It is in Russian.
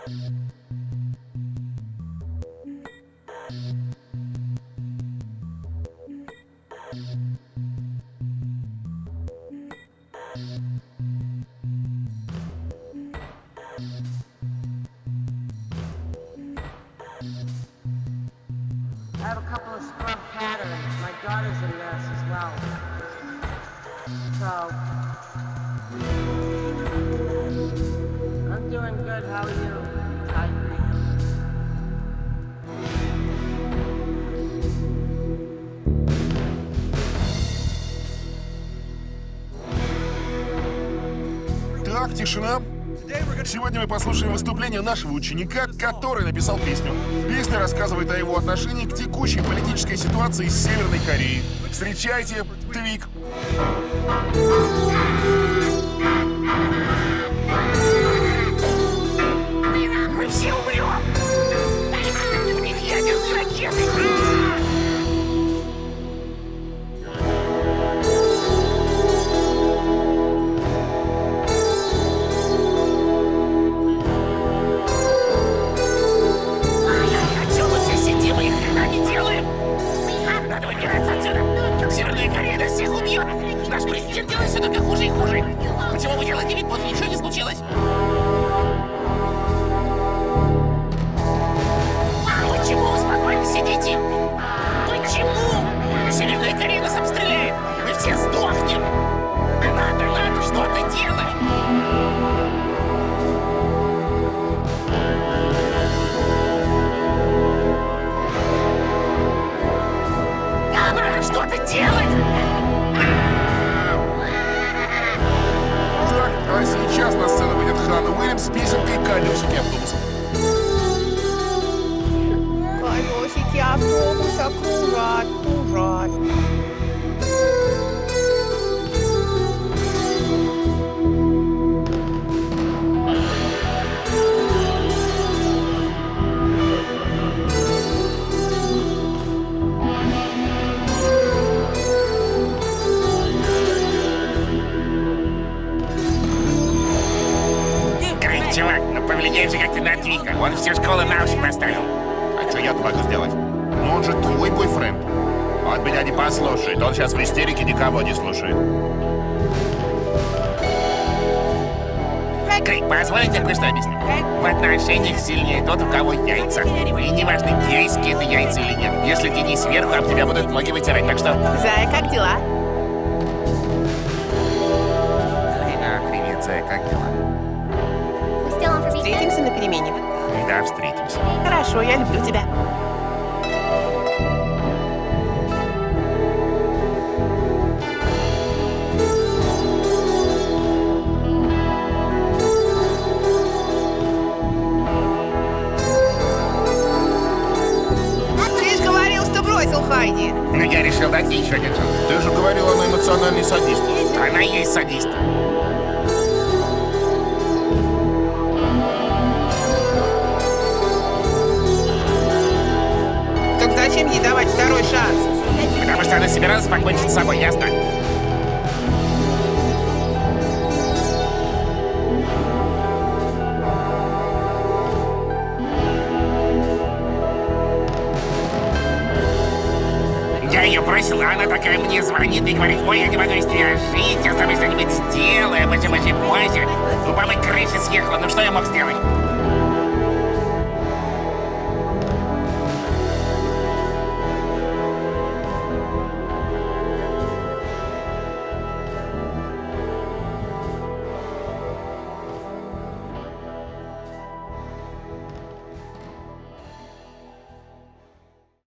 I have a couple of scrub patterns. My daughter's a nurse as well. So, I'm doing good. How are you, Tigre? Так, тишина. Сегодня мы послушаем выступление нашего ученика, который написал песню. Песня рассказывает о его отношении к текущей политической ситуации с Северной Кореей. Встречайте, Твик. Мы все умрем! У них ядерные ракеты! Отсюда все сидим и хрена не делаем! Надо выбираться отсюда! Северная Корея нас всех убьет! Наш президент делает все только хуже и хуже! Почему вы делаете вид, будто ничего не случилось? Почему вы спокойно сидите? Почему? Северная Корея нас обстреляет! Мы все сдохнем! Надо что-то делать! Надо что-то делать! Так, а сейчас на сцену выйдет Ханна Уильямс с песенкой «Колесики автобуса». Колесики автобуса кружат, кружат. Чувак, ну повлияй же как-то на Твика. Он всю школу на уши поставил. А что я-то могу сделать? Ну он же твой бойфренд. Он меня не послушает. Он сейчас в истерике никого не слушает. Грей, позвольте кое-что объяснить. В отношениях сильнее тот, у кого яйца. И неважно, гейские это яйца или нет. Если ты не сверху, об тебя будут ноги вытирать. Так что... Зая, как дела? Привет, Зая, как дела? Встретимся на перемене. Да, встретимся. Хорошо, я люблю тебя. Ты же говорил, что бросил Хайди. Ну, я решил дать ей еще один шанс. Ты же говорил, она эмоциональный садист. Она и есть садист. Так зачем ей давать второй шанс? Потому что она собиралась покончить с собой, ясно? Я ее бросил, а она такая мне звонит и говорит: ой, я не могу без тебя жить, я с тобой что-нибудь сделаю, почему позже. У мамы крыша съехала, ну что я мог сделать?